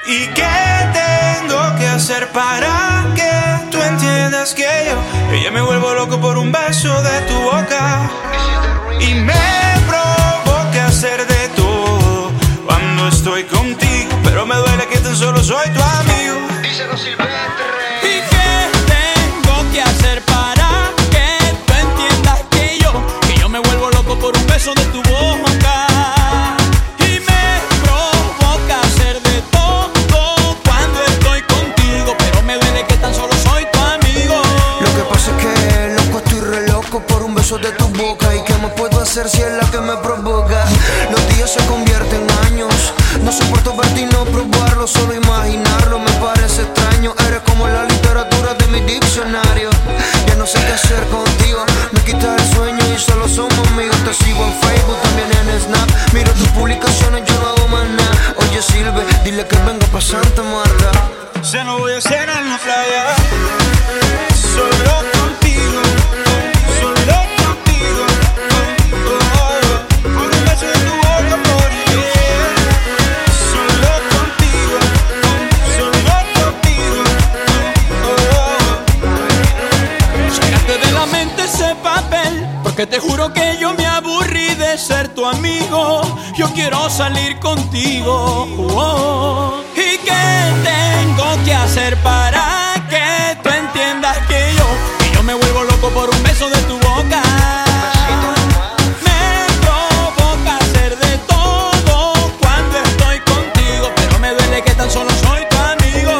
¿Y qué tengo que hacer para que tú entiendas que yo me vuelvo loco por un beso de tu boca? Y me provoca hacer de todo cuando estoy contigo, pero me duele que tan solo soy tu amigo. Díselo, Silvestre. ¿Y qué tengo que hacer para que tú entiendas que yo me vuelvo loco por un beso de tu boca? Y me provoca hacer de todo cuando estoy contigo, pero me duele que tan solo soy tu amigo. Lo que pasa es que, loco, estoy re loco por un beso de tu boca. ¿Y qué más puedo hacer si es la que me provoca? Los días se convierten en años. No soporto verte y no probarlo, solo imaginarlo me parece extraño. Eres como la literatura de mi diccionario. Ya no sé qué hacer contigo, me quitas el sueño y solo somos amigos. Te sigo en Facebook, también en Snap. Miro tus publicaciones, yo no hago más nada. Oye, Silve, dile que venga pa' Santa Marta. Ya no voy a cenar en la playa, solo contigo, solo contigo. Por un beso de tu boca moriré. Solo contigo, solo contigo. Sácate de la mente ese papel, porque te juro que yo me aburrí de ser tu amigo. Yo quiero salir contigo. ¿Y qué tengo que hacer para que tú entiendas que yo me vuelvo loco por un beso de tu boca? Me provoca hacer de todo cuando estoy contigo, pero me duele que tan solo soy tu amigo.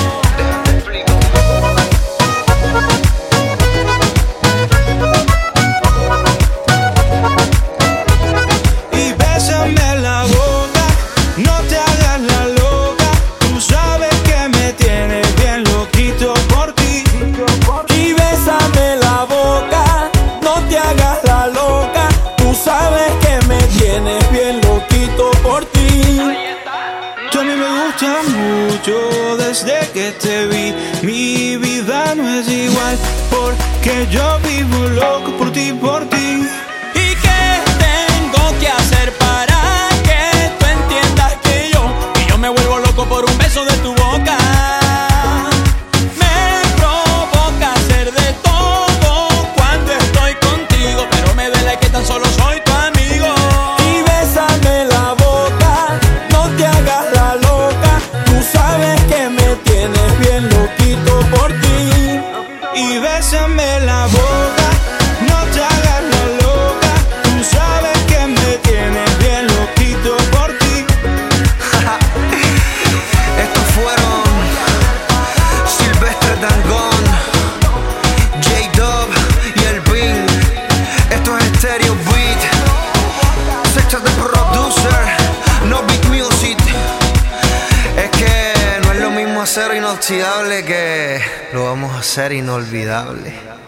Y bésame la boca, no te hagas la loca. Tú sabes que me tienes bien loquito por ti. Y bésame la boca, no te hagas la loca. Tú sabes que me tienes bien loquito por ti. Tú a mí me gustas mucho desde que te vi. Mi vida no es igual porque yo vivo loco por ti, por ti. ¿Y qué tengo que hacer para que tú entiendas que yo me vuelvo loco por un beso de tu boca? Me provoca hacer de todo cuando estoy contigo, pero me duele que tan solo soy tu amigo. Y bésame la boca, no te hagas la loca. Tú sabes que me tienes bien loquito por ti. Y bésame la boca, no te hagas la loca. Tú sabes que me tienes bien loquito por ti. Estos fueron Silvestre Dangond, J-Dub y el Bing. Esto es Stereo Beat, Sector de Producer, No Big Music. Es que no es lo mismo hacer inoxidable que lo vamos a hacer inolvidable.